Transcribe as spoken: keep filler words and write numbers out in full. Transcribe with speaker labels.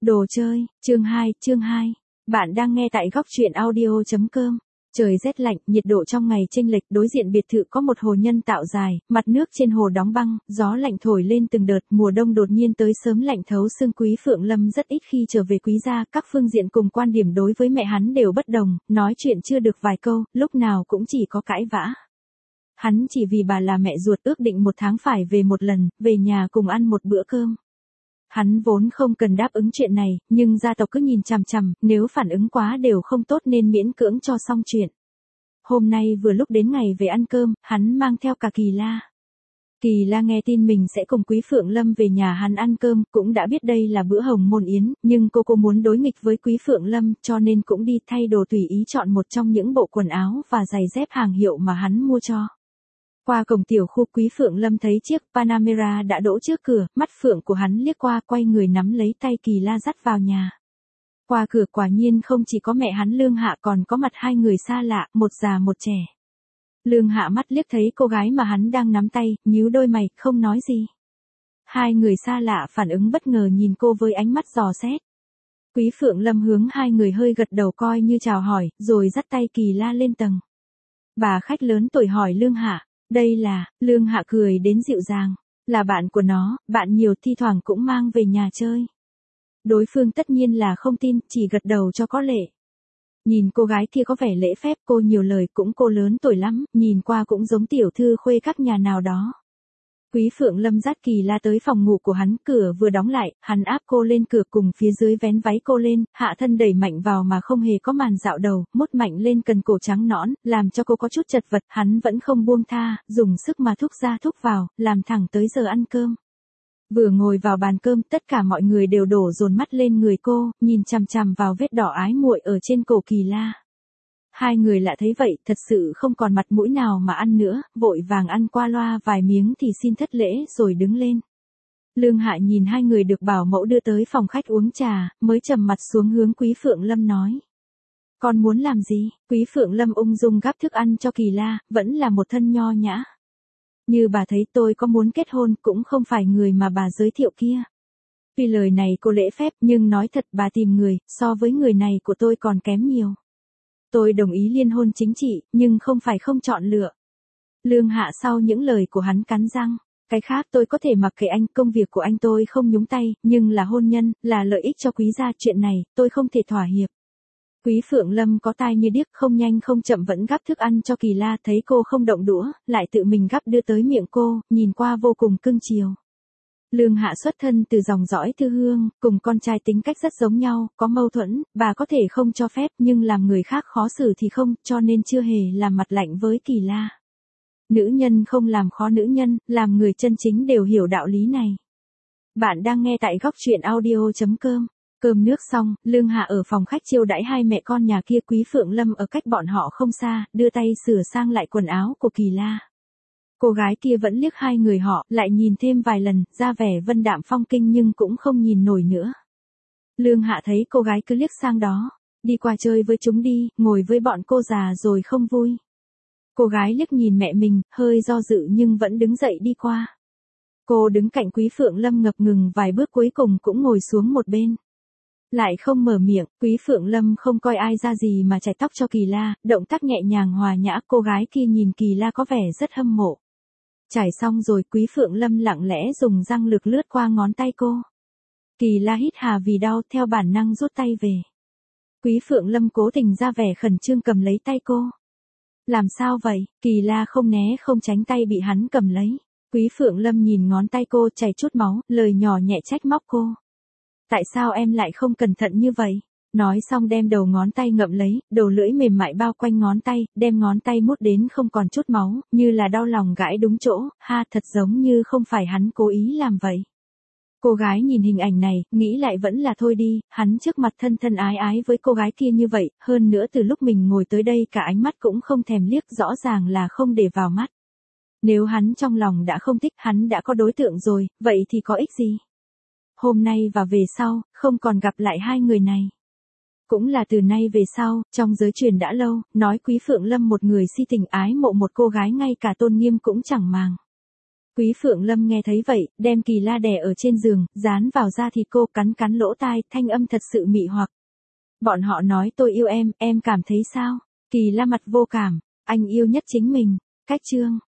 Speaker 1: Đồ chơi, chương hai, chương hai. Bạn đang nghe tại góc truyện audio chấm com. Trời rét lạnh, nhiệt độ trong ngày chênh lệch, đối diện biệt thự có một hồ nhân tạo dài, mặt nước trên hồ đóng băng, gió lạnh thổi lên từng đợt, mùa đông đột nhiên tới sớm lạnh thấu xương. Quý Phượng Lâm rất ít khi trở về Quý gia, các phương diện cùng quan điểm đối với mẹ hắn đều bất đồng, nói chuyện chưa được vài câu, lúc nào cũng chỉ có cãi vã. Hắn chỉ vì bà là mẹ ruột ước định một tháng phải về một lần, về nhà cùng ăn một bữa cơm. Hắn vốn không cần đáp ứng chuyện này, nhưng gia tộc cứ nhìn chằm chằm, nếu phản ứng quá đều không tốt nên miễn cưỡng cho xong chuyện. Hôm nay vừa lúc đến ngày về ăn cơm, hắn mang theo cả Kỳ La. Kỳ La nghe tin mình sẽ cùng Quý Phượng Lâm về nhà hắn ăn cơm, cũng đã biết đây là bữa hồng môn yến, nhưng cô cô muốn đối nghịch với Quý Phượng Lâm, cho nên cũng đi thay đồ tùy ý chọn một trong những bộ quần áo và giày dép hàng hiệu mà hắn mua cho. Qua cổng tiểu khu, Quý Phượng Lâm thấy chiếc Panamera đã đỗ trước cửa, mắt phượng của hắn liếc qua, quay người nắm lấy tay Kỳ La dắt vào nhà. Qua cửa quả nhiên không chỉ có mẹ hắn Lương Hạ còn có mặt hai người xa lạ, một già một trẻ. Lương Hạ mắt liếc thấy cô gái mà hắn đang nắm tay, nhíu đôi mày, không nói gì. Hai người xa lạ phản ứng bất ngờ nhìn cô với ánh mắt dò xét. Quý Phượng Lâm hướng hai người hơi gật đầu coi như chào hỏi, rồi dắt tay Kỳ La lên tầng. Bà khách lớn tuổi hỏi Lương Hạ. Đây là, Lương Hạ cười đến dịu dàng, là bạn của nó, bạn nhiều thi thoảng cũng mang về nhà chơi. Đối phương tất nhiên là không tin, chỉ gật đầu cho có lệ. Nhìn cô gái kia có vẻ lễ phép, cô nhiều lời, cũng cô lớn tuổi lắm, nhìn qua cũng giống tiểu thư khuê các nhà nào đó. Quý Phượng Lâm dắt Kỳ La tới phòng ngủ của hắn, cửa vừa đóng lại, hắn áp cô lên cửa cùng phía dưới vén váy cô lên, hạ thân đẩy mạnh vào mà không hề có màn dạo đầu, mốt mạnh lên cần cổ trắng nõn, làm cho cô có chút chật vật, hắn vẫn không buông tha, dùng sức mà thúc ra thúc vào, làm thẳng tới giờ ăn cơm. Vừa ngồi vào bàn cơm, tất cả mọi người đều đổ dồn mắt lên người cô, nhìn chằm chằm vào vết đỏ ái muội ở trên cổ Kỳ La. Hai người lạ thấy vậy, thật sự không còn mặt mũi nào mà ăn nữa, vội vàng ăn qua loa vài miếng thì xin thất lễ rồi đứng lên. Lương Hạ nhìn hai người được bảo mẫu đưa tới phòng khách uống trà, mới trầm mặt xuống hướng Quý Phượng Lâm nói. Con muốn làm gì? Quý Phượng Lâm ung dung gắp thức ăn cho Kỳ La, vẫn là một thân nho nhã. Như bà thấy tôi có muốn kết hôn cũng không phải người mà bà giới thiệu kia. Vì lời này cô lễ phép nhưng nói thật bà tìm người, so với người này của tôi còn kém nhiều. Tôi đồng ý liên hôn chính trị, nhưng không phải không chọn lựa. Lương Hạ sau những lời của hắn cắn răng. Cái khác tôi có thể mặc kệ anh, công việc của anh tôi không nhúng tay, nhưng là hôn nhân, là lợi ích cho Quý gia, chuyện này, tôi không thể thỏa hiệp. Quý Phượng Lâm có tai như điếc, không nhanh không chậm vẫn gắp thức ăn cho Kỳ La, thấy cô không động đũa, lại tự mình gắp đưa tới miệng cô, nhìn qua vô cùng cưng chiều. Lương Hạ xuất thân từ dòng dõi Thư Hương, cùng con trai tính cách rất giống nhau, có mâu thuẫn, bà có thể không cho phép nhưng làm người khác khó xử thì không, cho nên chưa hề làm mặt lạnh với Kỳ La. Nữ nhân không làm khó nữ nhân, làm người chân chính đều hiểu đạo lý này. Bạn đang nghe tại góc truyện audio chấm com. Cơm nước xong, Lương Hạ ở phòng khách chiêu đãi hai mẹ con nhà kia. Quý Phượng Lâm ở cách bọn họ không xa, đưa tay sửa sang lại quần áo của Kỳ La. Cô gái kia vẫn liếc hai người họ, lại nhìn thêm vài lần, ra vẻ vân đạm phong kinh nhưng cũng không nhìn nổi nữa. Lương Hạ thấy cô gái cứ liếc sang đó, đi qua chơi với chúng đi, ngồi với bọn cô già rồi không vui. Cô gái liếc nhìn mẹ mình, hơi do dự nhưng vẫn đứng dậy đi qua. Cô đứng cạnh Quý Phượng Lâm ngập ngừng vài bước cuối cùng cũng ngồi xuống một bên. Lại không mở miệng, Quý Phượng Lâm không coi ai ra gì mà chải tóc cho Kỳ La, động tác nhẹ nhàng hòa nhã, cô gái kia nhìn Kỳ La có vẻ rất hâm mộ. Trải xong rồi, Quý Phượng Lâm lặng lẽ dùng răng lược lướt qua ngón tay cô. Kỳ La hít hà vì đau, theo bản năng rút tay về. Quý Phượng Lâm cố tình ra vẻ khẩn trương cầm lấy tay cô. Làm sao vậy? Kỳ La không né không tránh tay bị hắn cầm lấy. Quý Phượng Lâm nhìn ngón tay cô chảy chút máu, lời nhỏ nhẹ trách móc cô. Tại sao em lại không cẩn thận như vậy? Nói xong đem đầu ngón tay ngậm lấy, đầu lưỡi mềm mại bao quanh ngón tay, đem ngón tay mút đến không còn chút máu, như là đau lòng gãi đúng chỗ, ha, thật giống như không phải hắn cố ý làm vậy. Cô gái nhìn hình ảnh này, nghĩ lại vẫn là thôi đi, hắn trước mặt thân thân ái ái với cô gái kia như vậy, hơn nữa từ lúc mình ngồi tới đây cả ánh mắt cũng không thèm liếc, rõ ràng là không để vào mắt. Nếu hắn trong lòng đã không thích, hắn đã có đối tượng rồi, vậy thì có ích gì? Hôm nay và về sau, không còn gặp lại hai người này. Cũng là từ nay về sau, trong giới truyền đã lâu, nói Quý Phượng Lâm một người si tình ái mộ một cô gái ngay cả tôn nghiêm cũng chẳng màng. Quý Phượng Lâm nghe thấy vậy, đem Kỳ La đè ở trên giường, dán vào da thịt cô, cắn cắn lỗ tai, thanh âm thật sự mị hoặc. Bọn họ nói tôi yêu em, em cảm thấy sao? Kỳ La mặt vô cảm, anh yêu nhất chính mình. Cách chương.